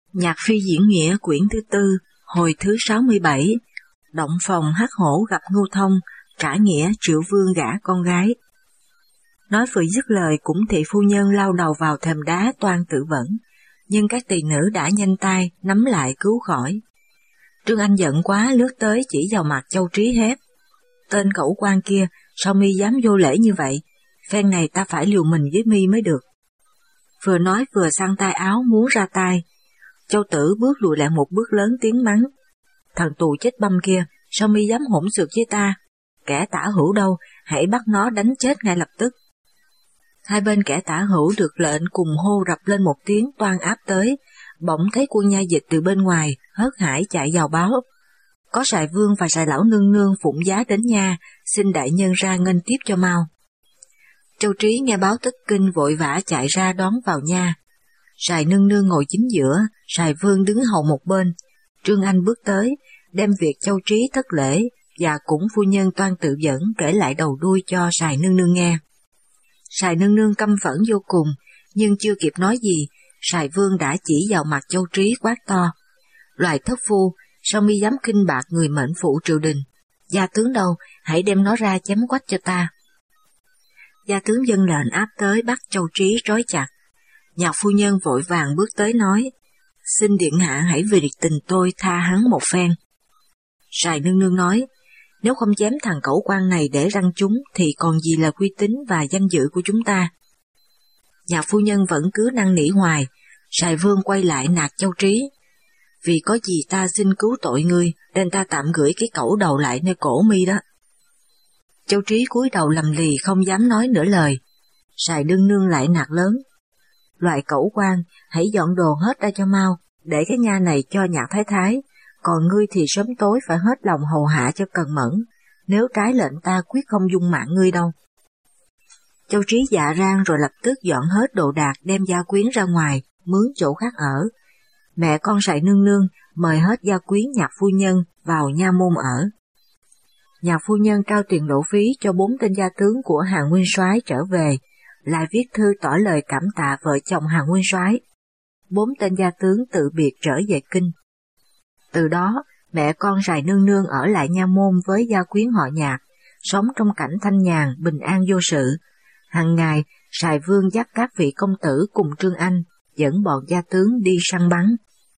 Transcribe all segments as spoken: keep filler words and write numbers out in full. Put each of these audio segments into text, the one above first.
Nhạc phi diễn nghĩa quyển thứ tư, hồi thứ sáu mươi bảy, động phòng hắc hổ gặp Ngưu Thông, trả nghĩa Triệu Vương gả con gái. Nói vừa dứt lời cũng thị phu nhân lao đầu vào thềm đá toan tự vẫn, nhưng các tỳ nữ đã nhanh tay nắm lại cứu khỏi. Trương Anh giận quá lướt tới chỉ vào mặt Châu Trí hét: tên cẩu quan kia, sao mi dám vô lễ như vậy? Phen này ta phải liều mình với mi mới được. Vừa nói vừa xăng tay áo muốn ra tay. Châu Tử bước lùi lại một bước lớn tiếng mắng: thằng tù chết băm kia, sao mi dám hỗn xược với ta? Kẻ tả hữu đâu, hãy bắt nó đánh chết ngay lập tức. Hai bên kẻ tả hữu được lệnh cùng hô rập lên một tiếng toan áp tới, bỗng thấy quân nha dịch từ bên ngoài hớt hải chạy vào báo: có Sài Vương và Sài Lão Nương Nương phụng giá đến nha, xin đại nhân ra nghênh tiếp cho mau. Châu Trí nghe báo tất kinh vội vã chạy ra đón vào nha. Sài Nương Nương ngồi chính giữa, Sài Vương đứng hầu một bên. Trương Anh bước tới, đem việc Châu Trí thất lễ và cũng phu nhân toan tự dẫn kể lại đầu đuôi cho Sài Nương Nương nghe. Sài Nương Nương căm phẫn vô cùng, nhưng chưa kịp nói gì, Sài Vương đã chỉ vào mặt Châu Trí quát to: loài thất phu, sao mi dám khinh bạc người mệnh phụ triều đình? Gia tướng đâu, hãy đem nó ra chém quách cho ta. Gia tướng dâng lệnh áp tới bắt Châu Trí trói chặt. Nhạc phu nhân vội vàng bước tới nói: xin điện hạ hãy vì tình tôi tha hắn một phen. Sài Nương Nương nói: nếu không chém thằng cẩu quan này để răng chúng thì còn gì là uy tín và danh dự của chúng ta. Nhạc phu nhân vẫn cứ năn nỉ hoài. Sài Vương quay lại nạt Châu Trí: vì có gì ta xin cứu tội ngươi, nên ta tạm gửi cái cẩu đầu lại nơi cổ mi đó. Châu Trí cúi đầu lầm lì không dám nói nửa lời. Sài Nương Nương lại nạt lớn: loại cẩu quan, hãy dọn đồ hết ra cho mau, để cái nha này cho Nhạc Thái Thái, còn ngươi thì sớm tối phải hết lòng hầu hạ cho cần mẫn, nếu trái lệnh ta quyết không dung mạng ngươi đâu. Châu Trí dạ rang rồi lập tức dọn hết đồ đạc đem gia quyến ra ngoài, mướn chỗ khác ở. Mẹ con Sài Nương Nương mời hết gia quyến Nhạc phu nhân vào nha môn ở. Nhạc phu nhân trao tiền lộ phí cho bốn tên gia tướng của Hàng Nguyên Soái trở về, lại viết thư tỏ lời cảm tạ vợ chồng Hàng Nguyên Soái. Bốn tên gia tướng tự biệt trở về kinh. Từ đó, mẹ con Sài Nương Nương ở lại nha môn với gia quyến họ Nhạc, sống trong cảnh thanh nhàn, bình an vô sự. Hằng ngày, Sài Vương dắt các vị công tử cùng Trương Anh, dẫn bọn gia tướng đi săn bắn.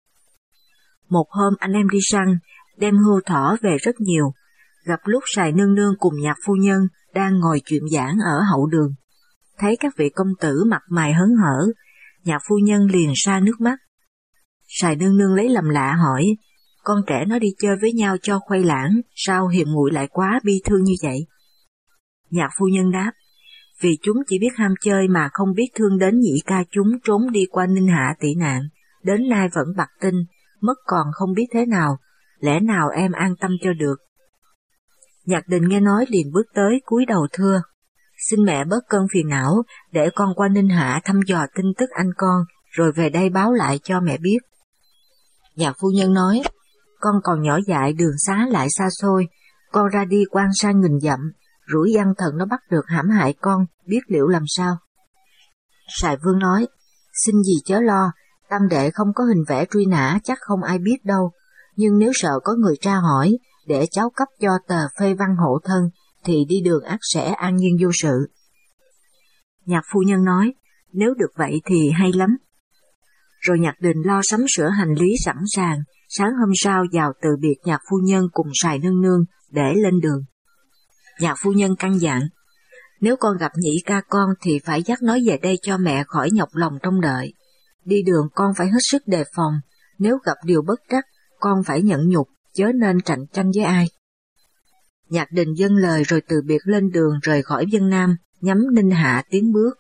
Một hôm anh em đi săn, đem hươu thỏ về rất nhiều, gặp lúc Sài Nương Nương cùng Nhạc phu nhân đang ngồi chuyện giảng ở hậu đường. Thấy các vị công tử mặt mày hớn hở, Nhạc phu nhân liền sa nước mắt. Sài Nương Nương lấy làm lạ hỏi: con trẻ nó đi chơi với nhau cho khuây lãng, sao hiềm nguội lại quá bi thương như vậy? Nhạc phu nhân đáp: vì chúng chỉ biết ham chơi mà không biết thương đến nhị ca chúng trốn đi qua Ninh Hạ tị nạn, đến nay vẫn bặt tinh, mất còn không biết thế nào, lẽ nào em an tâm cho được. Nhạc Đình nghe nói liền bước tới cúi đầu thưa: xin mẹ bớt cơn phiền não, để con qua Ninh Hạ thăm dò tin tức anh con, rồi về đây báo lại cho mẹ biết. Nhạc phu nhân nói: con còn nhỏ dại, đường xá lại xa xôi, con ra đi quan sang nghìn dặm, rủi gian thần nó bắt được hãm hại con, biết liệu làm sao. Sài Vương nói: xin gì chớ lo, tam đệ không có hình vẽ truy nã chắc không ai biết đâu, nhưng nếu sợ có người tra hỏi, để cháu cấp cho tờ phê văn hộ thân, thì đi đường ắt sẽ an nhiên vô sự. Nhạc phu nhân nói: nếu được vậy thì hay lắm. Rồi Nhạc Đình lo sắm sửa hành lý sẵn sàng, sáng hôm sau vào từ biệt Nhạc phu nhân cùng Sài Nương Nương để lên đường. Nhạc phu nhân căn dặn: nếu con gặp nhị ca con thì phải dắt nó về đây cho mẹ khỏi nhọc lòng trông đợi. Đi đường con phải hết sức đề phòng, nếu gặp điều bất trắc, con phải nhận nhục, chớ nên cạnh tranh với ai. Nhạc Đình dâng lời rồi từ biệt lên đường rời khỏi Vân Nam, nhắm Ninh Hạ tiến bước.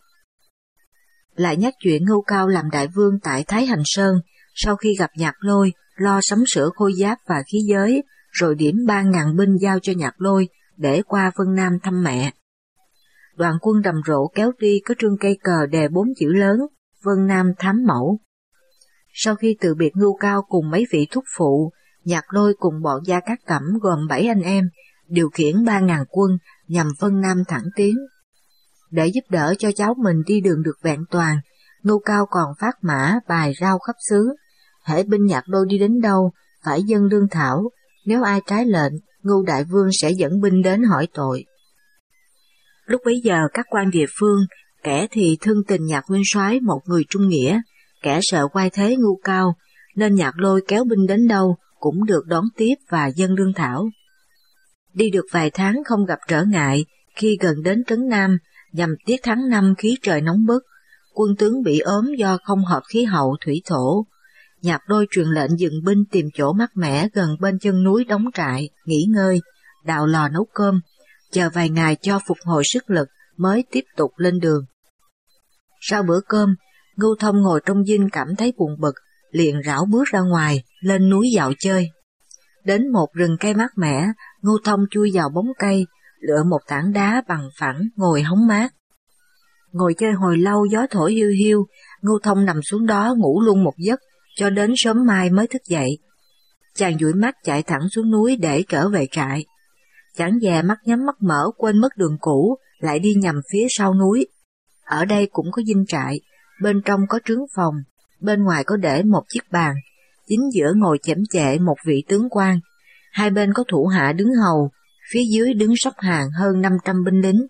Lại nhắc chuyện Ngưu Cao làm đại vương tại Thái Hành Sơn, sau khi gặp Nhạc Lôi, lo sắm sửa khôi giáp và khí giới, rồi điểm ba ngàn binh giao cho Nhạc Lôi để qua Vân Nam thăm mẹ. Đoàn quân rầm rộ kéo đi có trương cây cờ đề bốn chữ lớn: Vân Nam thám mẫu. Sau khi từ biệt Ngưu Cao cùng mấy vị thúc phụ, Nhạc Lôi cùng bọn Gia Cát Cẩm gồm bảy anh em, điều khiển ba ngàn quân nhằm Vân Nam thẳng tiến. Để giúp đỡ cho cháu mình đi đường được vẹn toàn, Ngưu Cao còn phát mã bài rao khắp xứ, hễ binh Nhạc Lôi đi đến đâu, phải dâng lương thảo, nếu ai trái lệnh, Ngưu đại vương sẽ dẫn binh đến hỏi tội. Lúc bấy giờ các quan địa phương, kẻ thì thương tình Nhạc nguyên soái một người trung nghĩa, kẻ sợ quay thế Ngưu cao, nên Nhạc Lôi kéo binh đến đâu cũng được đón tiếp và dâng lương thảo. Đi được vài tháng không gặp trở ngại, khi gần đến Trấn Nam, nhằm tiết tháng năm khí trời nóng bức, quân tướng bị ốm do không hợp khí hậu thủy thổ. Nhạc Lôi truyền lệnh dừng binh tìm chỗ mát mẻ gần bên chân núi đóng trại, nghỉ ngơi, đào lò nấu cơm, chờ vài ngày cho phục hồi sức lực mới tiếp tục lên đường. Sau bữa cơm, Ngưu Thông ngồi trong dinh cảm thấy buồn bực, liền rảo bước ra ngoài, lên núi dạo chơi. Đến một rừng cây mát mẻ, Ngưu Thông chui vào bóng cây, lựa một tảng đá bằng phẳng ngồi hóng mát. Ngồi chơi hồi lâu gió thổi hiu hiu, Ngưu Thông nằm xuống đó ngủ luôn một giấc, cho đến sớm mai mới thức dậy. Chàng dụi mắt chạy thẳng xuống núi để trở về trại. Chẳng dè mắt nhắm mắt mở quên mất đường cũ, lại đi nhầm phía sau núi. Ở đây cũng có dinh trại, bên trong có trướng phòng, bên ngoài có để một chiếc bàn, chính giữa ngồi chễm chệ một vị tướng quan, hai bên có thủ hạ đứng hầu, phía dưới đứng sắp hàng hơn năm trăm binh lính.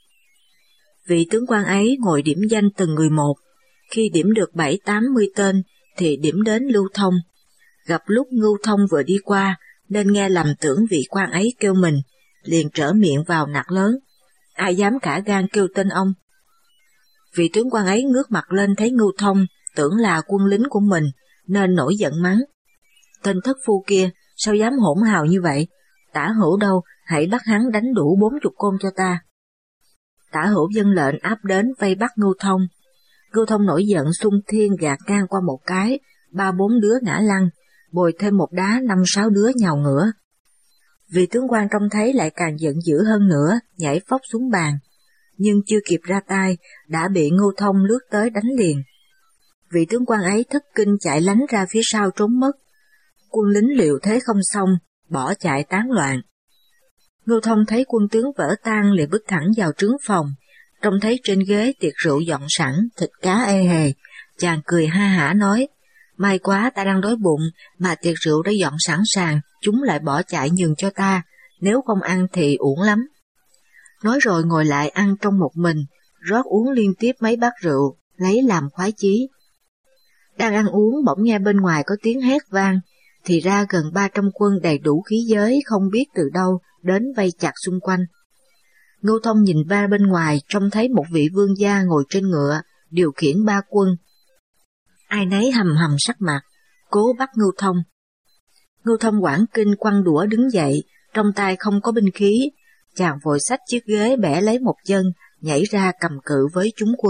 Vị tướng quan ấy ngồi điểm danh từng người một, khi điểm được bảy tám mươi tên thì điểm đến Lưu Thông. Gặp lúc Ngưu Thông vừa đi qua nên nghe lầm tưởng vị quan ấy kêu mình, liền trở miệng vào nạt lớn: ai dám cả gan kêu tên ông? Vị tướng quan ấy ngước mặt lên thấy Ngưu Thông tưởng là quân lính của mình nên nổi giận mắng: tên thất phu kia sao dám hỗn hào như vậy? Tả Hữu đâu, hãy bắt hắn đánh đủ bốn chục côn cho ta. Tả Hữu dâng lệnh áp đến vây bắt Ngưu Thông. Ngưu Thông nổi giận xung thiên gạt ngang qua một cái, ba bốn đứa ngã lăn, bồi thêm một đá năm sáu đứa nhào ngửa. Vị tướng quan trông thấy lại càng giận dữ hơn nữa, nhảy phóc xuống bàn, nhưng chưa kịp ra tay đã bị Ngưu Thông lướt tới đánh liền. Vị tướng quan ấy thất kinh chạy lánh ra phía sau trốn mất. Quân lính liệu thế không xong, bỏ chạy tán loạn. Ngưu Thông thấy quân tướng vỡ tan liền bước thẳng vào trướng phòng, trông thấy trên ghế tiệc rượu dọn sẵn, thịt cá ê hề, chàng cười ha hả nói: may quá ta đang đói bụng mà tiệc rượu đã dọn sẵn sàng, chúng lại bỏ chạy nhường cho ta, nếu không ăn thì uổng lắm. Nói rồi ngồi lại ăn trong một mình, rót uống liên tiếp mấy bát rượu, lấy làm khoái chí. Đang ăn uống bỗng nghe bên ngoài có tiếng hét vang, thì ra gần ba trăm quân đầy đủ khí giới không biết từ đâu đến vây chặt xung quanh. Ngưu Thông nhìn ra bên ngoài trông thấy một vị vương gia ngồi trên ngựa, điều khiển ba quân. Ai nấy hầm hầm sắc mặt, cố bắt Ngưu Thông. Ngưu Thông hoảng kinh quăng đũa đứng dậy, trong tay không có binh khí, chàng vội xách chiếc ghế bẻ lấy một chân, nhảy ra cầm cự với chúng quân.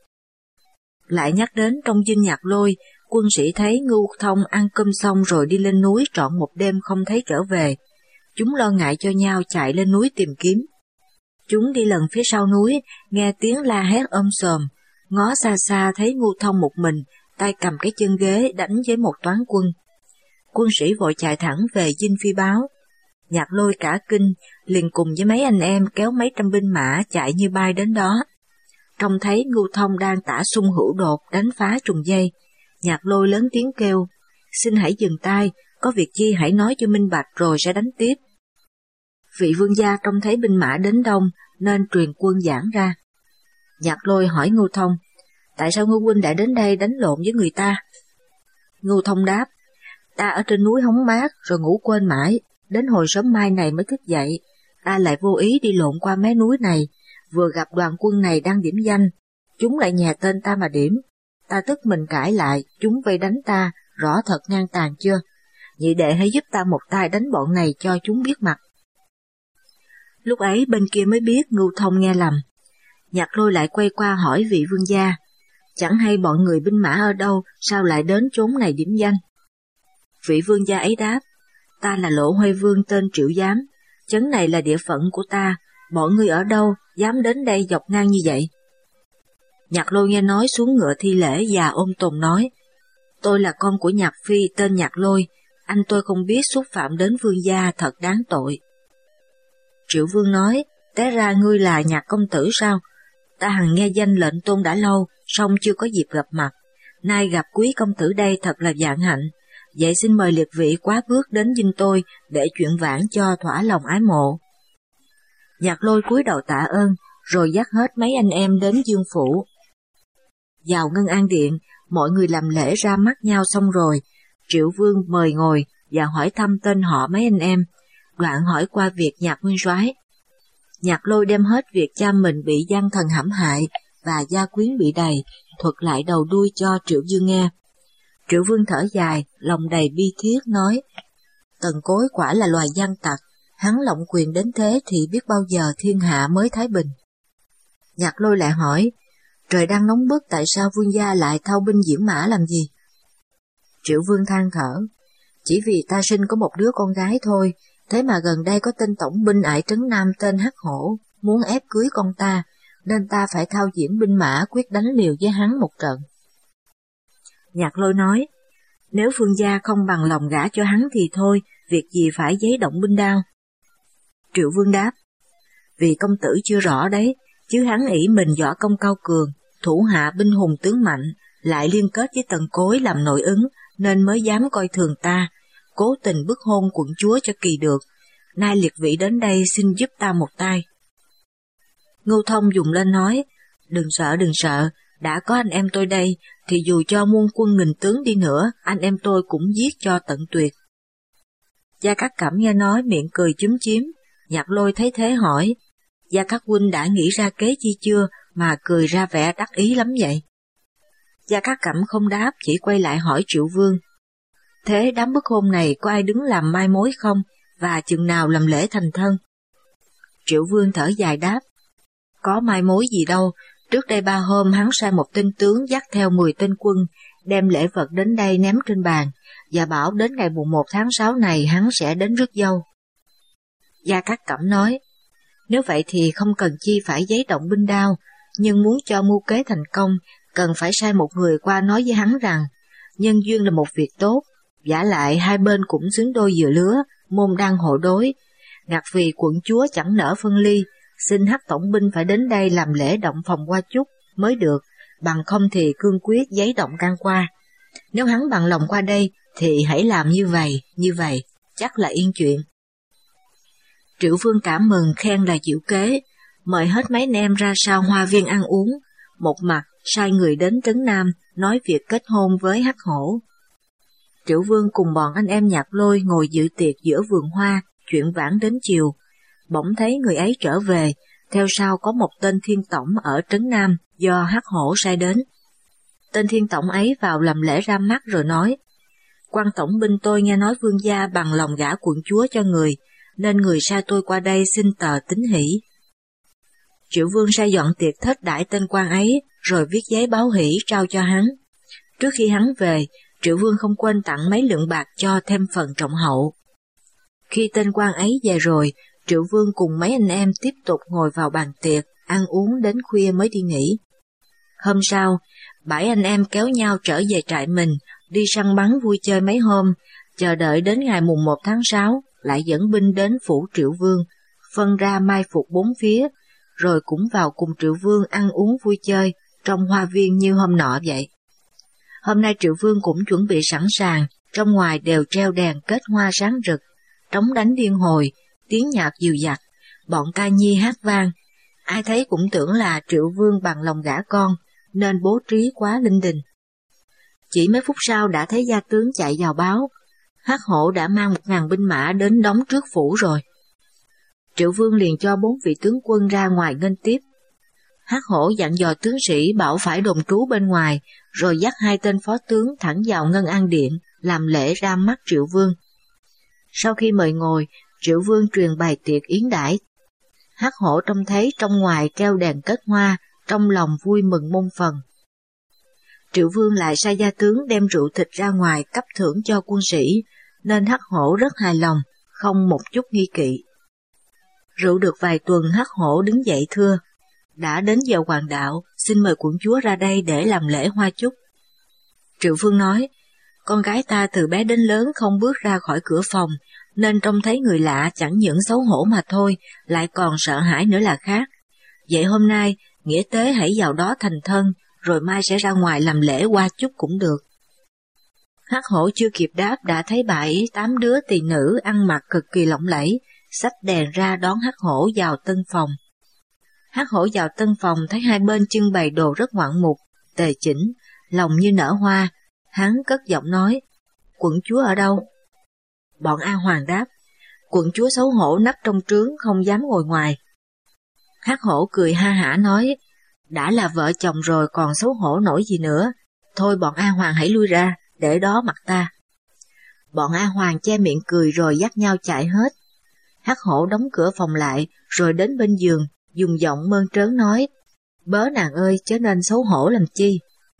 Lại nhắc đến trong dinh Nhạc Lôi, quân sĩ thấy Ngưu Thông ăn cơm xong rồi đi lên núi trọn một đêm không thấy trở về. Chúng lo ngại cho nhau chạy lên núi tìm kiếm. Chúng đi lần phía sau núi, nghe tiếng la hét ôm sòm, ngó xa xa thấy Ngưu Thông một mình, tay cầm cái chân ghế đánh với một toán quân. Quân sĩ vội chạy thẳng về dinh phi báo. Nhạc Lôi cả kinh, liền cùng với mấy anh em kéo mấy trăm binh mã chạy như bay đến đó. Trông thấy Ngưu Thông đang tả xung hữu đột đánh phá trùng dây, Nhạc Lôi lớn tiếng kêu: xin hãy dừng tay, có việc chi hãy nói cho minh bạch rồi sẽ đánh tiếp. Vị vương gia trông thấy binh mã đến đông nên truyền quân giảng ra. Nhạc Lôi hỏi Ngưu Thông: tại sao Ngưu huynh đã đến đây đánh lộn với người ta? Ngưu Thông đáp: ta ở trên núi hóng mát rồi ngủ quên mãi, đến hồi sớm mai này mới thức dậy, ta lại vô ý đi lộn qua mé núi này, vừa gặp đoàn quân này đang điểm danh, chúng lại nhè tên ta mà điểm, ta tức mình cãi lại, chúng vây đánh ta, rõ thật ngang tàn chưa? Nhị đệ hãy giúp ta một tay đánh bọn này cho chúng biết mặt. Lúc ấy bên kia mới biết Ngưu Thông nghe lầm. Nhạc Lôi lại quay qua hỏi vị vương gia: chẳng hay bọn người binh mã ở đâu, sao lại đến chốn này điểm danh? Vị vương gia ấy đáp: ta là Lộ Huê Vương tên Triệu Giám, chấn này là địa phận của ta, bọn ngươi ở đâu dám đến đây dọc ngang như vậy? Nhạc Lôi nghe nói xuống ngựa thi lễ và ôm tồn nói: tôi là con của Nhạc Phi tên Nhạc Lôi, anh tôi không biết xúc phạm đến vương gia, thật đáng tội. Triệu Vương nói: té ra ngươi là Nhạc công tử sao? Ta hằng nghe danh lệnh tôn đã lâu, song chưa có dịp gặp mặt, nay gặp quý công tử đây thật là vạn hạnh, vậy xin mời liệt vị quá bước đến dinh tôi để chuyện vãn cho thỏa lòng ái mộ. Nhạc Lôi cúi đầu tạ ơn, rồi dắt hết mấy anh em đến Dương phủ. Vào Ngân An Điện, mọi người làm lễ ra mắt nhau xong rồi, Triệu Vương mời ngồi và hỏi thăm tên họ mấy anh em, đoạn hỏi qua việc Nhạc nguyên soái. Nhạc Lôi đem hết việc cha mình bị gian thần hãm hại và gia quyến bị đầy, thuật lại đầu đuôi cho Triệu Vương nghe. Triệu Vương thở dài, lòng đầy bi thiết nói, Tần Cối quả là loài gian tặc, hắn lộng quyền đến thế thì biết bao giờ thiên hạ mới thái bình. Nhạc Lôi lại hỏi, trời đang nóng bức tại sao vương gia lại thao binh diễn mã làm gì? Triệu Vương than thở, chỉ vì ta sinh có một đứa con gái thôi, thế mà gần đây có tên tổng binh ải trấn Nam tên Hắc Hổ, muốn ép cưới con ta, nên ta phải thao diễn binh mã quyết đánh liều với hắn một trận. Nhạc Lôi nói, nếu vương gia không bằng lòng gả cho hắn thì thôi, việc gì phải giấy động binh đao. Triệu Vương đáp, vì công tử chưa rõ đấy, chứ hắn ỷ mình võ công cao cường, thủ hạ binh hùng tướng mạnh, lại liên kết với Tần Cối làm nội ứng, nên mới dám coi thường ta, cố tình bức hôn quận chúa cho kỳ được. Nay liệt vị đến đây xin giúp ta một tay. Ngưu Thông dùng lên nói, đừng sợ đừng sợ, đã có anh em tôi đây, thì dù cho muôn quân nghìn tướng đi nữa, anh em tôi cũng giết cho tận tuyệt. Gia Cát Cẩm nghe nói miệng cười chúm chím, Nhạc Lôi thấy thế hỏi, Gia Cát huynh đã nghĩ ra kế chi chưa mà cười ra vẻ đắc ý lắm vậy? Gia Cát Cẩm không đáp, chỉ quay lại hỏi Triệu Vương, thế đám bức hôn này có ai đứng làm mai mối không, và chừng nào làm lễ thành thân? Triệu Vương thở dài đáp, có mai mối gì đâu, trước đây ba hôm hắn sai một tên tướng dắt theo mười tên quân, đem lễ vật đến đây ném trên bàn, và bảo đến ngày mùng một tháng sáu này hắn sẽ đến rước dâu. Gia Cát Cẩm nói, nếu vậy thì không cần chi phải giấy động binh đao, nhưng muốn cho mưu kế thành công, cần phải sai một người qua nói với hắn rằng, nhân duyên là một việc tốt, vả lại hai bên cũng xứng đôi dừa lứa, môn đăng hộ đối, ngặt vì quận chúa chẳng nỡ phân ly, xin Hắc tổng binh phải đến đây làm lễ động phòng qua chúc mới được, bằng không thì cương quyết giấy động can qua. Nếu hắn bằng lòng qua đây, thì hãy làm như vậy, như vậy, chắc là yên chuyện. Triệu Vương cảm mừng khen là diệu kế, mời hết mấy anh em ra sau hoa viên ăn uống, một mặt sai người đến Trấn Nam nói việc kết hôn với Hắc Hổ. Triệu Vương cùng bọn anh em Nhạc Lôi ngồi dự tiệc giữa vườn hoa, chuyện vãn đến chiều, bỗng thấy người ấy trở về, theo sau có một tên thiên tổng ở Trấn Nam do Hắc Hổ sai đến. Tên thiên tổng ấy vào làm lễ ra mắt rồi nói, quan tổng binh tôi nghe nói vương gia bằng lòng gả quận chúa cho người, nên người sai tôi qua đây xin tờ tín hỷ. Triệu Vương sai dọn tiệc thết đãi tên quan ấy, rồi viết giấy báo hỷ trao cho hắn. Trước khi hắn về, Triệu Vương không quên tặng mấy lượng bạc cho thêm phần trọng hậu. Khi tên quan ấy về rồi, Triệu Vương cùng mấy anh em tiếp tục ngồi vào bàn tiệc, ăn uống đến khuya mới đi nghỉ. Hôm sau, bảy anh em kéo nhau trở về trại mình, đi săn bắn vui chơi mấy hôm, chờ đợi đến ngày mùng một tháng sáu, lại dẫn binh đến phủ Triệu Vương, phân ra mai phục bốn phía, rồi cũng vào cùng Triệu Vương ăn uống vui chơi, trong hoa viên như hôm nọ vậy. Hôm nay Triệu Vương cũng chuẩn bị sẵn sàng, trong ngoài đều treo đèn kết hoa sáng rực, trống đánh điên hồi, tiếng nhạc dìu dặt, bọn ca nhi hát vang. Ai thấy cũng tưởng là Triệu Vương bằng lòng gả con, nên bố trí quá linh đình. Chỉ mấy phút sau đã thấy gia tướng chạy vào báo, Hắc Hổ đã mang một ngàn binh mã đến đóng trước phủ rồi. Triệu Vương liền cho bốn vị tướng quân ra ngoài nghênh tiếp. Hắc Hổ dặn dò tướng sĩ bảo phải đồn trú bên ngoài, rồi dắt hai tên phó tướng thẳng vào Ngân An Điện, làm lễ ra mắt Triệu Vương. Sau khi mời ngồi, Triệu Vương truyền bài tiệc yến đãi. Hắc Hổ trông thấy trong ngoài treo đèn kết hoa, trong lòng vui mừng muôn phần. Triệu Vương lại sai gia tướng đem rượu thịt ra ngoài cấp thưởng cho quân sĩ, nên Hắc Hổ rất hài lòng, không một chút nghi kỵ. Rượu được vài tuần, Hắc Hổ đứng dậy thưa, đã đến giờ hoàng đạo, xin mời quận chúa ra đây để làm lễ hoa chúc. Triệu Vương nói, con gái ta từ bé đến lớn không bước ra khỏi cửa phòng, nên trông thấy người lạ chẳng những xấu hổ mà thôi, lại còn sợ hãi nữa là khác. Vậy hôm nay, nghĩa tế hãy vào đó thành thân, rồi mai sẽ ra ngoài làm lễ qua chút cũng được. Hắc hổ chưa kịp đáp đã thấy bảy tám đứa tỳ nữ ăn mặc cực kỳ lộng lẫy, xách đèn ra đón hắc hổ vào tân phòng. Hắc hổ vào tân phòng thấy hai bên trưng bày đồ rất ngoạn mục, tề chỉnh, lòng như nở hoa. Hắn cất giọng nói, quận chúa ở đâu? Bọn A Hoàng đáp, quận chúa xấu hổ nấp trong trướng không dám ngồi ngoài. Hắc hổ cười ha hả nói, đã là vợ chồng rồi còn xấu hổ nổi gì nữa, thôi bọn A Hoàng hãy lui ra, để đó mặt ta. Bọn A Hoàng che miệng cười rồi dắt nhau chạy hết. Hắc hổ đóng cửa phòng lại rồi đến bên giường, dùng giọng mơn trớn nói, bớ nàng ơi chớ nên xấu hổ làm chi.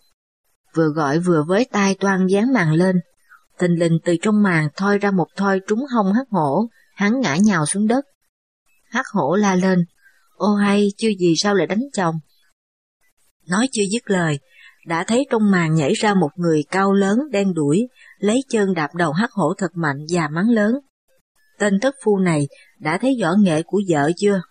Vừa gọi vừa với tay toan dán màn lên, thình lình từ trong màn thoi ra một thoi trúng hông hắc hổ, hắn ngã nhào xuống đất. Hắc hổ la lên, ô hay chưa gì sao lại đánh chồng. Nói chưa dứt lời, đã thấy trong màn nhảy ra một người cao lớn đen đuổi, lấy chân đạp đầu hắc hổ thật mạnh và mắng lớn. Tên thất phu này đã thấy võ nghệ của vợ chưa?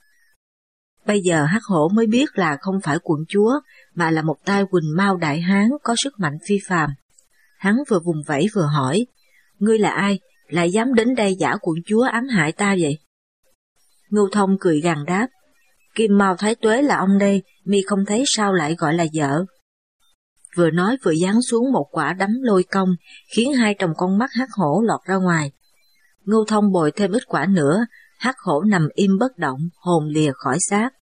Bây giờ hắc hổ mới biết là không phải quận chúa, mà là một tay Quỳnh Mao đại hán có sức mạnh phi phàm. Hắn vừa vùng vẫy vừa hỏi, ngươi là ai, lại dám đến đây giả quận chúa ám hại ta vậy? Ngưu Thông cười gằn đáp, Kim Mao Thái Tuế là ông đây, mi không thấy sao lại gọi là vợ? Vừa nói vừa giáng xuống một quả đấm lôi công, khiến hai tròng con mắt hắc hổ lọt ra ngoài. Ngưu Thông bồi thêm ít quả nữa, hắc hổ nằm im bất động, hồn lìa khỏi xác.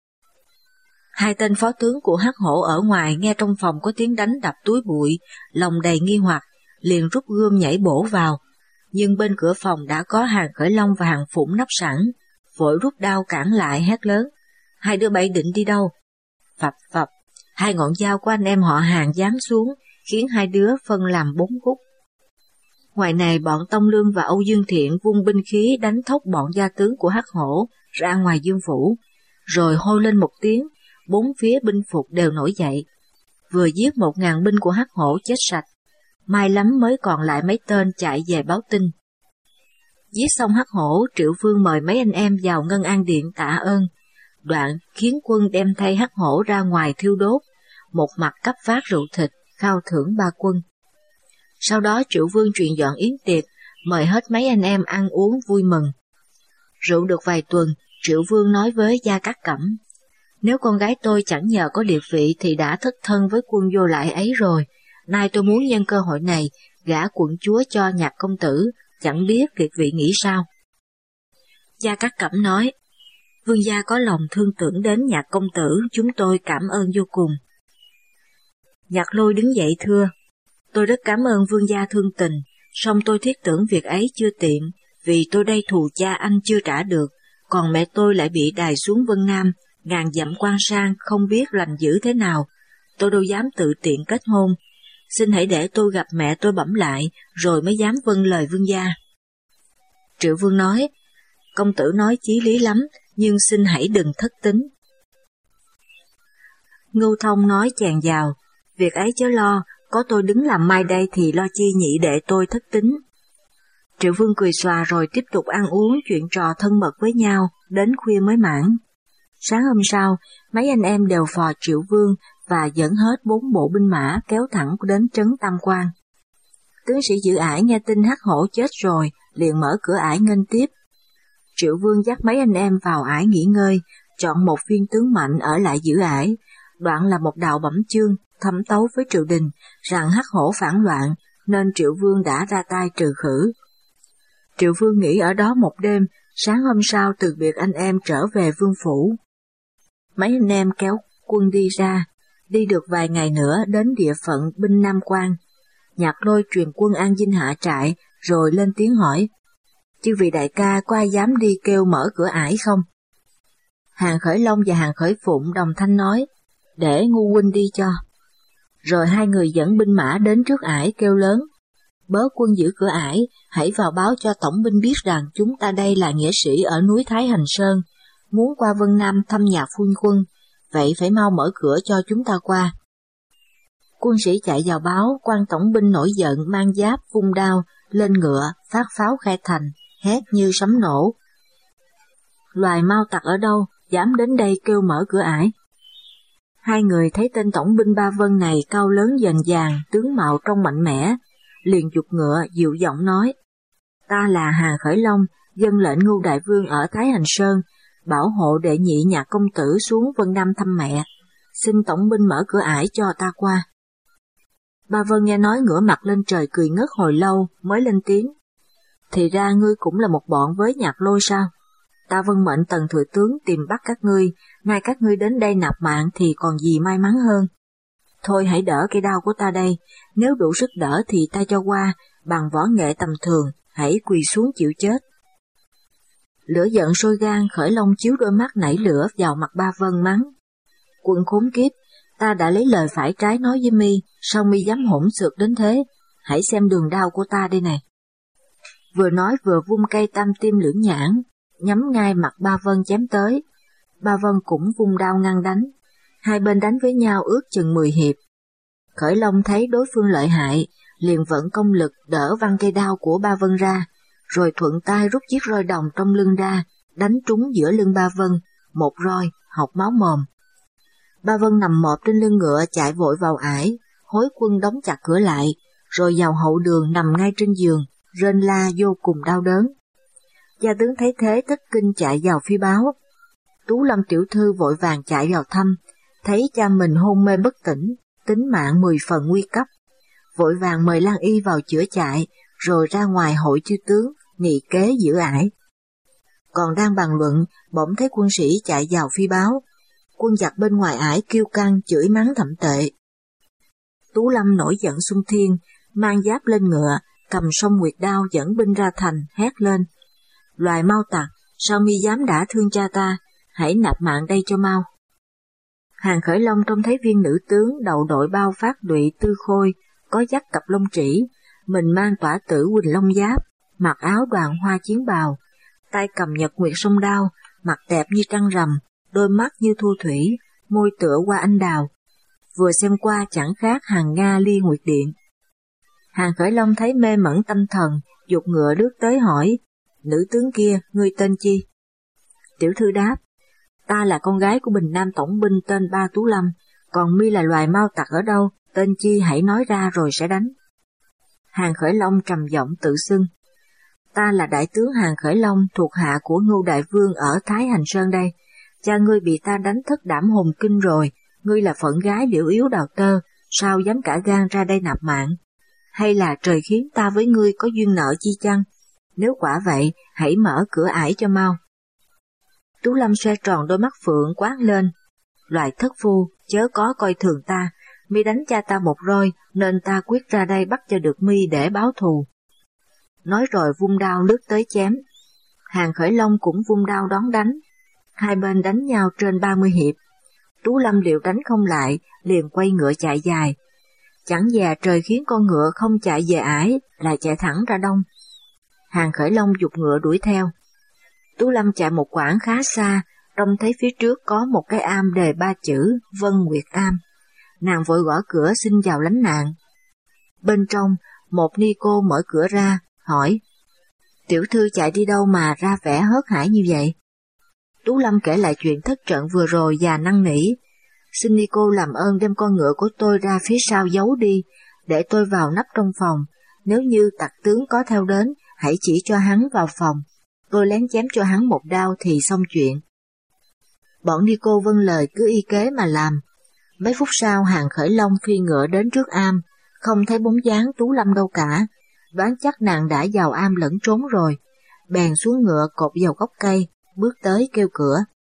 Hai tên phó tướng của hắc hổ ở ngoài nghe trong phòng có tiếng đánh đập túi bụi, lòng đầy nghi hoặc, liền rút gươm nhảy bổ vào. Nhưng bên cửa phòng đã có Hàng Khởi Long và Hàng Phụng nấp sẵn, vội rút đao cản lại hét lớn, hai đứa bay định đi đâu? Phập phập, hai ngọn dao của anh em họ Hàng giáng xuống, khiến hai đứa phân làm bốn khúc. Ngoài này bọn Tông Lương và Âu Dương Thiện vung binh khí đánh thốc bọn gia tướng của hắc hổ ra ngoài dương phủ, rồi hô lên một tiếng, bốn phía binh phục đều nổi dậy. Vừa giết một ngàn binh của hắc hổ chết sạch, may lắm mới còn lại mấy tên chạy về báo tin. Giết xong hắc hổ, Triệu Vương mời mấy anh em vào Ngân An Điện tạ ơn, đoạn khiến quân đem thay hắc hổ ra ngoài thiêu đốt, một mặt cấp phát rượu thịt, khao thưởng ba quân. Sau đó Triệu Vương truyền dọn yến tiệc, mời hết mấy anh em ăn uống vui mừng. Rượu được vài tuần, Triệu Vương nói với Gia Cát Cẩm, nếu con gái tôi chẳng nhờ có địa vị thì đã thất thân với quân vô lại ấy rồi, nay tôi muốn nhân cơ hội này gả quận chúa cho Nhạc công tử, chẳng biết liệt vị nghĩ sao. Gia Cát Cẩm nói, vương gia có lòng thương tưởng đến Nhạc công tử, chúng tôi cảm ơn vô cùng. Nhạc Lôi đứng dậy thưa, tôi rất cảm ơn vương gia thương tình, song tôi thiết tưởng việc ấy chưa tiện, vì tôi đây thù cha anh chưa trả được, còn mẹ tôi lại bị đày xuống Vân Nam, ngàn dặm quan sang không biết lành dữ thế nào, tôi đâu dám tự tiện kết hôn. Xin hãy để tôi gặp mẹ tôi bẩm lại, rồi mới dám vâng lời vương gia. Triệu Vương nói, công tử nói chí lý lắm, nhưng xin hãy đừng thất tính. Ngưu Thông nói chèn vào, việc ấy chớ lo, có tôi đứng làm mai đây thì lo chi nhị đệ tôi thất tính. Triệu Vương cười xòa rồi tiếp tục ăn uống chuyện trò thân mật với nhau, đến khuya mới mãn. Sáng hôm sau, mấy anh em đều phò Triệu Vương và dẫn hết bốn bộ binh mã kéo thẳng đến trấn Tam Quan. Tướng sĩ giữ ải nghe tin hắc hổ chết rồi, liền mở cửa ải nghênh tiếp. Triệu Vương dắt mấy anh em vào ải nghỉ ngơi, chọn một viên tướng mạnh ở lại giữ ải, đoạn là một đạo bẩm chương, thẩm tấu với triều đình rằng hắc hổ phản loạn, nên Triệu Vương đã ra tay trừ khử. Triệu Vương nghỉ ở đó một đêm, sáng hôm sau từ biệt anh em trở về vương phủ. Mấy anh em kéo quân đi ra, đi được vài ngày nữa đến địa phận binh Nam Quan. Nhạc Lôi truyền quân an dinh hạ trại, rồi lên tiếng hỏi, chư vị đại ca có ai dám đi kêu mở cửa ải không? Hàng Khởi Long và Hàng Khởi Phụng đồng thanh nói, để Ngu huynh đi cho. Rồi hai người dẫn binh mã đến trước ải kêu lớn, bớ quân giữ cửa ải, hãy vào báo cho tổng binh biết rằng chúng ta đây là nghĩa sĩ ở núi Thái Hành Sơn, muốn qua Vân Nam thăm nhà phu quân, vậy phải mau mở cửa cho chúng ta qua. Quân sĩ chạy vào báo, quan tổng binh nổi giận mang giáp vung đao, lên ngựa, phát pháo khai thành, hét như sấm nổ. Loài mau tặc ở đâu, dám đến đây kêu mở cửa ải? Hai người thấy tên tổng binh Ba Vân này cao lớn dần dàng, tướng mạo trông mạnh mẽ, liền giục ngựa dịu giọng nói: Ta là Hàn Khởi Long, dân lệnh Ngưu Đại Vương ở Thái Hành Sơn, bảo hộ đệ nhị nhạc công tử xuống Vân Nam thăm mẹ, xin tổng binh mở cửa ải cho ta qua. Ba Vân nghe nói ngửa mặt lên trời cười ngất hồi lâu mới lên tiếng: Thì ra ngươi cũng là một bọn với Nhạc Lôi sao? Ta vâng mệnh Tần thừa tướng tìm bắt các ngươi, nay các ngươi đến đây nạp mạng thì còn gì may mắn hơn. Thôi hãy đỡ cây đao của ta đây, nếu đủ sức đỡ thì ta cho qua, bằng võ nghệ tầm thường, hãy quỳ xuống chịu chết. Lửa giận sôi gan, Khởi Long chiếu đôi mắt nảy lửa vào mặt Ba Vân mắng: Quân khốn kiếp, ta đã lấy lời phải trái nói với mi, sao mi dám hỗn xược đến thế? Hãy xem đường đao của ta đây này. Vừa nói vừa vung cây tam tim lưỡng nhãn, nhắm ngay mặt Ba Vân chém tới. Ba Vân cũng vung đao ngăn đánh, hai bên đánh với nhau ước chừng mười hiệp. Khởi Long thấy đối phương lợi hại, liền vận công lực đỡ văng cây đao của Ba Vân ra, rồi thuận tay rút chiếc roi đồng trong lưng ra, đánh trúng giữa lưng Ba Vân, một roi, học máu mồm. Ba Vân nằm mọp trên lưng ngựa chạy vội vào ải, hối quân đóng chặt cửa lại, rồi vào hậu đường nằm ngay trên giường, rên la vô cùng đau đớn. Gia tướng thấy thế thất kinh chạy vào phi báo. Tú Lâm tiểu thư vội vàng chạy vào thăm, thấy cha mình hôn mê bất tỉnh, tính mạng mười phần nguy cấp. Vội vàng mời Lan Y vào chữa chạy, rồi ra ngoài hội chư tướng, nghị kế giữ ải. Còn đang bàn luận, bỗng thấy quân sĩ chạy vào phi báo. Quân giặc bên ngoài ải kêu căng chửi mắng thậm tệ. Tú Lâm nổi giận xung thiên, mang giáp lên ngựa, cầm song nguyệt đao dẫn binh ra thành, hét lên: Loài mau tặc, sao mi dám đã thương cha ta, hãy nạp mạng đây cho mau. Hàn Khởi Long trông thấy viên nữ tướng đầu đội bao phát đụy tư khôi, có dắt cặp lông trĩ, mình mang tỏa tử Quỳnh Long giáp, mặc áo đoàn hoa chiến bào, tay cầm nhật nguyệt song đao, mặt đẹp như trăng rằm, đôi mắt như thu thủy, môi tựa hoa anh đào. Vừa xem qua chẳng khác hàng Nga ly nguyệt điện. Hàn Khởi Long thấy mê mẩn tâm thần, giục ngựa lướt tới hỏi: Nữ tướng kia, ngươi tên chi? Tiểu thư đáp: Ta là con gái của Bình Nam tổng binh tên Ba Tú Lâm, còn mi là loài mau tặc ở đâu, tên chi hãy nói ra rồi sẽ đánh. Hàn Khởi Long trầm giọng tự xưng: Ta là đại tướng Hàn Khởi Long, thuộc hạ của Ngưu Đại Vương ở Thái Hành Sơn đây. Cha ngươi bị ta đánh thất đảm hồn kinh rồi, ngươi là phận gái liễu yếu đào tơ, sao dám cả gan ra đây nạp mạng? Hay là trời khiến ta với ngươi có duyên nợ chi chăng? Nếu quả vậy, hãy mở cửa ải cho mau. Tú Lâm xoe tròn đôi mắt phượng quát lên: Loài thất phu, chớ có coi thường ta, mi đánh cha ta một roi, nên ta quyết ra đây bắt cho được mi để báo thù. Nói rồi vung đao lướt tới chém. Hàn Khởi Long cũng vung đao đón đánh. Hai bên đánh nhau trên ba mươi hiệp. Tú Lâm liệu đánh không lại, liền quay ngựa chạy dài. Chẳng dè trời khiến con ngựa không chạy về ải, lại chạy thẳng ra đông. Hàn Khởi Long giục ngựa đuổi theo. Tú Lâm chạy một quãng khá xa, trông thấy phía trước có một cái am đề ba chữ Vân Nguyệt Am. Nàng vội gõ cửa xin vào lánh nạn. Bên trong, một ni cô mở cửa ra, hỏi: Tiểu thư chạy đi đâu mà ra vẻ hớt hải như vậy? Tú Lâm kể lại chuyện thất trận vừa rồi và năn nỉ: Xin ni cô làm ơn đem con ngựa của tôi ra phía sau giấu đi, để tôi vào nấp trong phòng. Nếu như tặc tướng có theo đến, hãy chỉ cho hắn vào phòng. Tôi lén chém cho hắn một đao thì xong chuyện. Bọn ni cô vâng lời cứ y kế mà làm. Mấy phút sau Hàn Khởi Long phi ngựa đến trước am, không thấy bóng dáng Tú Lâm đâu cả, đoán chắc nàng đã vào am lẫn trốn rồi, bèn xuống ngựa cột vào gốc cây, bước tới kêu cửa.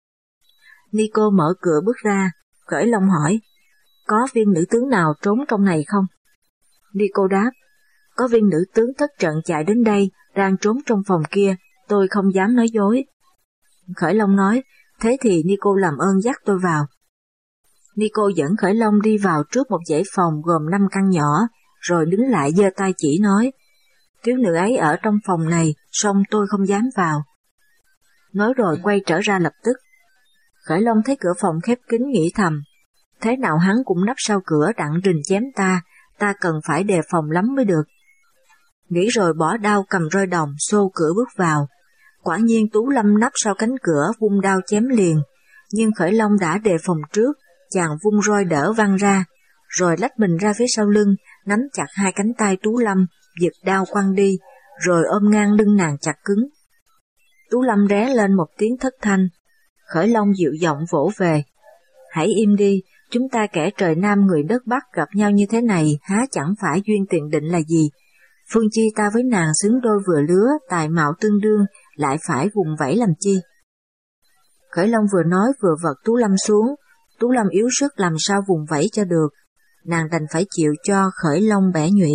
Ni cô mở cửa bước ra, Khởi Long hỏi: Có viên nữ tướng nào trốn trong này không? Ni cô đáp: Có viên nữ tướng thất trận chạy đến đây, đang trốn trong phòng kia, tôi không dám nói dối. Khởi Long nói: Thế thì ni cô làm ơn dắt tôi vào. Ni cô dẫn Khởi Long đi vào trước một dãy phòng gồm năm căn nhỏ, rồi đứng lại giơ tay chỉ nói: Thiếu nữ ấy ở trong phòng này, song tôi không dám vào. Nói rồi quay trở ra lập tức. Khởi Long thấy cửa phòng khép kín nghĩ thầm: Thế nào hắn cũng nấp sau cửa đặng rình chém ta, ta cần phải đề phòng lắm mới được. Nghĩ rồi bỏ đao cầm roi đồng xô cửa bước vào. Quả nhiên Tú Lâm nấp sau cánh cửa vung đao chém liền, nhưng Khởi Long đã đề phòng trước, chàng vung roi đỡ văng ra, rồi lách mình ra phía sau lưng, nắm chặt hai cánh tay Tú Lâm, giật đao quăng đi, rồi ôm ngang lưng nàng chặt cứng. Tú Lâm ré lên một tiếng thất thanh. Khởi Long dịu giọng vỗ về. Hãy im đi, chúng ta kẻ trời Nam người đất Bắc gặp nhau như thế này há chẳng phải duyên tiền định là gì. Phương chi ta với nàng xứng đôi vừa lứa, tài mạo tương đương, lại phải vùng vẫy làm chi. Khởi Long vừa nói vừa vật Tú Lâm xuống. Tú Lâm yếu sức làm sao vùng vẫy cho được, nàng đành phải chịu cho Khởi Long bẻ nhụy.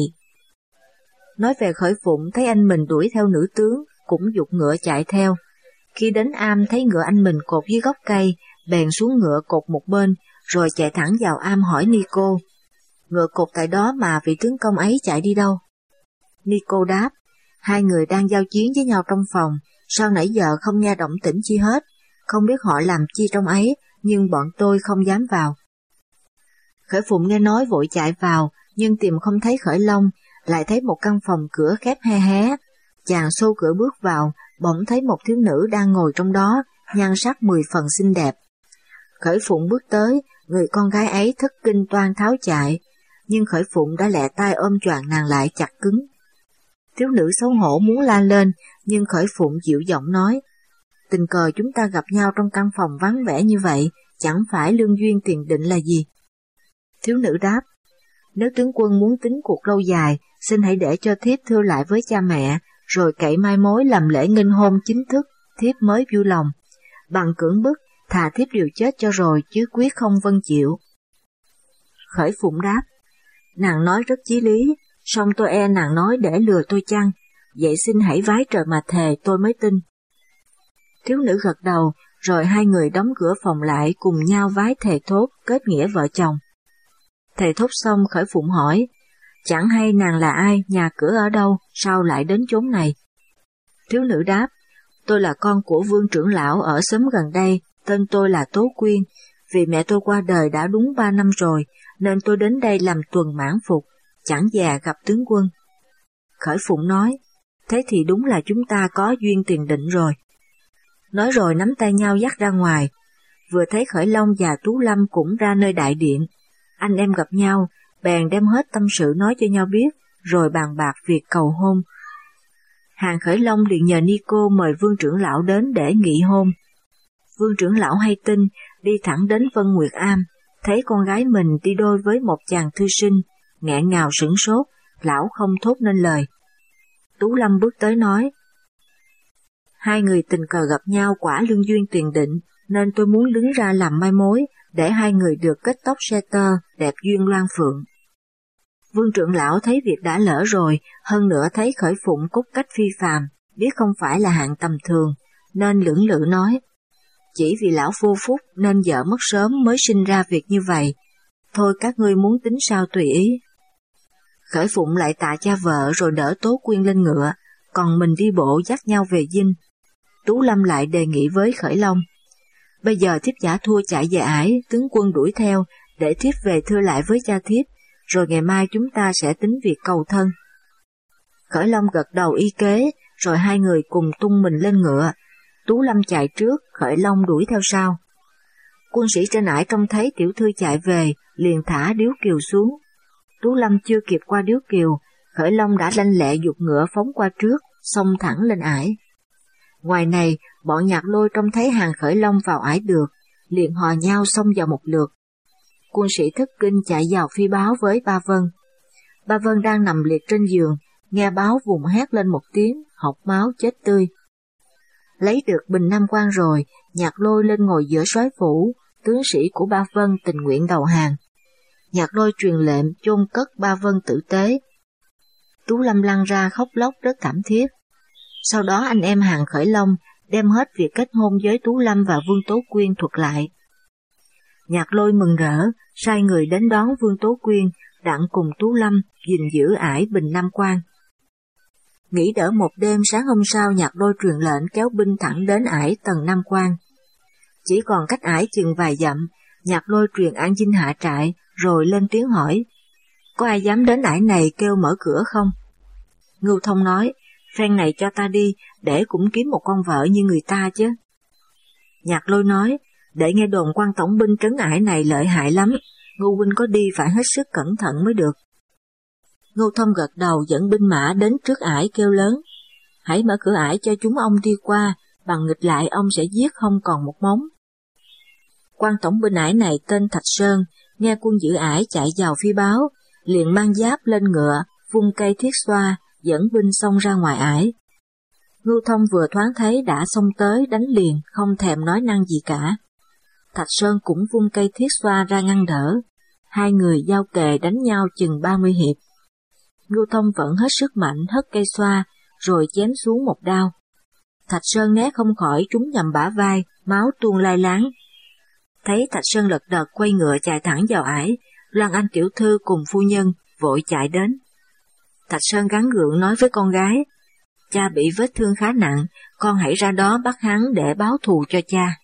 Nói về Khởi Phụng, thấy anh mình đuổi theo nữ tướng, cũng giục ngựa chạy theo. Khi đến am thấy ngựa anh mình cột dưới gốc cây, bèn xuống ngựa cột một bên, rồi chạy thẳng vào am hỏi Nico. Ngựa cột tại đó mà vị tướng công ấy chạy đi đâu? Nico đáp, hai người đang giao chiến với nhau trong phòng, sao nãy giờ không nghe động tĩnh chi hết, không biết họ làm chi trong ấy, nhưng bọn tôi không dám vào. Khởi Phụng nghe nói vội chạy vào, nhưng tìm không thấy Khởi Long, lại thấy một căn phòng cửa khép hé hé. Chàng xô cửa bước vào, bỗng thấy một thiếu nữ đang ngồi trong đó, nhan sắc mười phần xinh đẹp. Khởi Phụng bước tới, người con gái ấy thất kinh toan tháo chạy, nhưng Khởi Phụng đã lẹ tay ôm choàng nàng lại chặt cứng. Thiếu nữ xấu hổ muốn la lên, nhưng Khởi Phụng dịu giọng nói, tình cờ chúng ta gặp nhau trong căn phòng vắng vẻ như vậy, chẳng phải lương duyên tiền định là gì? Thiếu nữ đáp, nếu tướng quân muốn tính cuộc lâu dài, xin hãy để cho thiếp thưa lại với cha mẹ, rồi cậy mai mối làm lễ nghênh hôn chính thức, thiếp mới vui lòng. Bằng cưỡng bức, thà thiếp điều chết cho rồi, chứ quyết không vâng chịu. Khởi Phụng đáp, nàng nói rất chí lý, song tôi e nàng nói để lừa tôi chăng, vậy xin hãy vái trời mà thề tôi mới tin. Thiếu nữ gật đầu, rồi hai người đóng cửa phòng lại cùng nhau vái thề thốt kết nghĩa vợ chồng. Thề thốt xong Khởi Phụng hỏi, chẳng hay nàng là ai, nhà cửa ở đâu, sao lại đến chốn này? Thiếu nữ đáp, tôi là con của Vương trưởng lão ở xóm gần đây, tên tôi là Tố Quyên, vì mẹ tôi qua đời đã đúng ba năm rồi, nên tôi đến đây làm tuần mãn phục, chẳng dè gặp tướng quân. Khởi Phụng nói, thế thì đúng là chúng ta có duyên tiền định rồi. Nói rồi nắm tay nhau dắt ra ngoài, vừa thấy Khởi Long và Tú Lâm cũng ra nơi đại điện. Anh em gặp nhau, bèn đem hết tâm sự nói cho nhau biết, rồi bàn bạc việc cầu hôn. Hàng Khởi Long liền nhờ Nico mời Vương trưởng lão đến để nghị hôn. Vương trưởng lão hay tin, đi thẳng đến Vân Nguyệt Am, thấy con gái mình đi đôi với một chàng thư sinh, nghẹn ngào sửng sốt, lão không thốt nên lời. Tú Lâm bước tới nói, hai người tình cờ gặp nhau quả lương duyên tiền định, nên tôi muốn đứng ra làm mai mối, để hai người được kết tóc xe tơ, đẹp duyên loan phượng. Vương trưởng lão thấy việc đã lỡ rồi, hơn nữa thấy Khởi Phụng cốt cách phi phàm, biết không phải là hạng tầm thường, nên lưỡng lự nói, chỉ vì lão vô phúc nên vợ mất sớm mới sinh ra việc như vậy, thôi các ngươi muốn tính sao tùy ý. Khởi Phụng lại tạ cha vợ rồi đỡ Tố Quyên lên ngựa, còn mình đi bộ dắt nhau về dinh. Tú Lâm lại đề nghị với Khởi Long, bây giờ thiếp giả thua chạy về ải, tướng quân đuổi theo, để thiếp về thưa lại với cha thiếp, rồi ngày mai chúng ta sẽ tính việc cầu thân. Khởi Long gật đầu y kế, rồi hai người cùng tung mình lên ngựa. Tú Lâm chạy trước, Khởi Long đuổi theo sau. Quân sĩ trên ải trông thấy tiểu thư chạy về, liền thả điếu kiều xuống. Tú Lâm chưa kịp qua điếu kiều, Khởi Long đã lanh lẹ giục ngựa phóng qua trước, xông thẳng lên ải. Ngoài này, bọn Nhạc Lôi trông thấy hàng Khởi Long vào ải được, liền hò nhau xông vào một lượt. Quân sĩ thất kinh chạy vào phi báo với Ba Vân. Ba Vân đang nằm liệt trên giường, nghe báo vùng hét lên một tiếng, hộc máu chết tươi. Lấy được bình Nam Quan rồi, Nhạc Lôi lên ngồi giữa soái phủ, tướng sĩ của Ba Vân tình nguyện đầu hàng. Nhạc Lôi truyền lệnh chôn cất Ba Vân tử tế. Tú Lâm lăn ra khóc lóc rất thảm thiết. Sau đó anh em hàng Khởi Long đem hết việc kết hôn với Tú Lâm và Vương Tố Quyên thuật lại. Nhạc Lôi mừng rỡ, sai người đến đón Vương Tố Quyên, đặng cùng Tú Lâm gìn giữ ải bình Nam Quan. Nghỉ đỡ một đêm, sáng hôm sau Nhạc Lôi truyền lệnh kéo binh thẳng đến ải tầng Nam Quan. Chỉ còn cách ải chừng vài dặm, Nhạc Lôi truyền An Dinh hạ trại, rồi lên tiếng hỏi, có ai dám đến ải này kêu mở cửa không? Ngưu Thông nói, phen này cho ta đi, để cũng kiếm một con vợ như người ta chứ. Nhạc Lôi nói, Để nghe đồn quan tổng binh trấn ải này lợi hại lắm, Ngô huynh có đi phải hết sức cẩn thận mới được. Ngô Thông gật đầu dẫn binh mã đến trước ải kêu lớn, hãy mở cửa ải cho chúng ông đi qua, bằng nghịch lại ông sẽ giết không còn một móng. Quan tổng binh ải này tên Thạch Sơn, nghe quân giữ ải chạy vào phi báo, liền mang giáp lên ngựa, vung cây thiết xoa, dẫn binh xông ra ngoài ải. Ngô Thông vừa thoáng thấy đã xông tới đánh liền, không thèm nói năng gì cả. Thạch Sơn cũng vung cây thiết xoa ra ngăn đỡ, hai người giao kề đánh nhau chừng ba mươi hiệp. Ngô Thông vẫn hết sức mạnh hất cây xoa, rồi chém xuống một đao. Thạch Sơn né không khỏi trúng nhầm bả vai, máu tuôn lai láng. Thấy Thạch Sơn lật đật quay ngựa chạy thẳng vào ải, Loan Anh tiểu thư cùng phu nhân vội chạy đến. Thạch Sơn gắng gượng nói với con gái, cha bị vết thương khá nặng, con hãy ra đó bắt hắn để báo thù cho cha.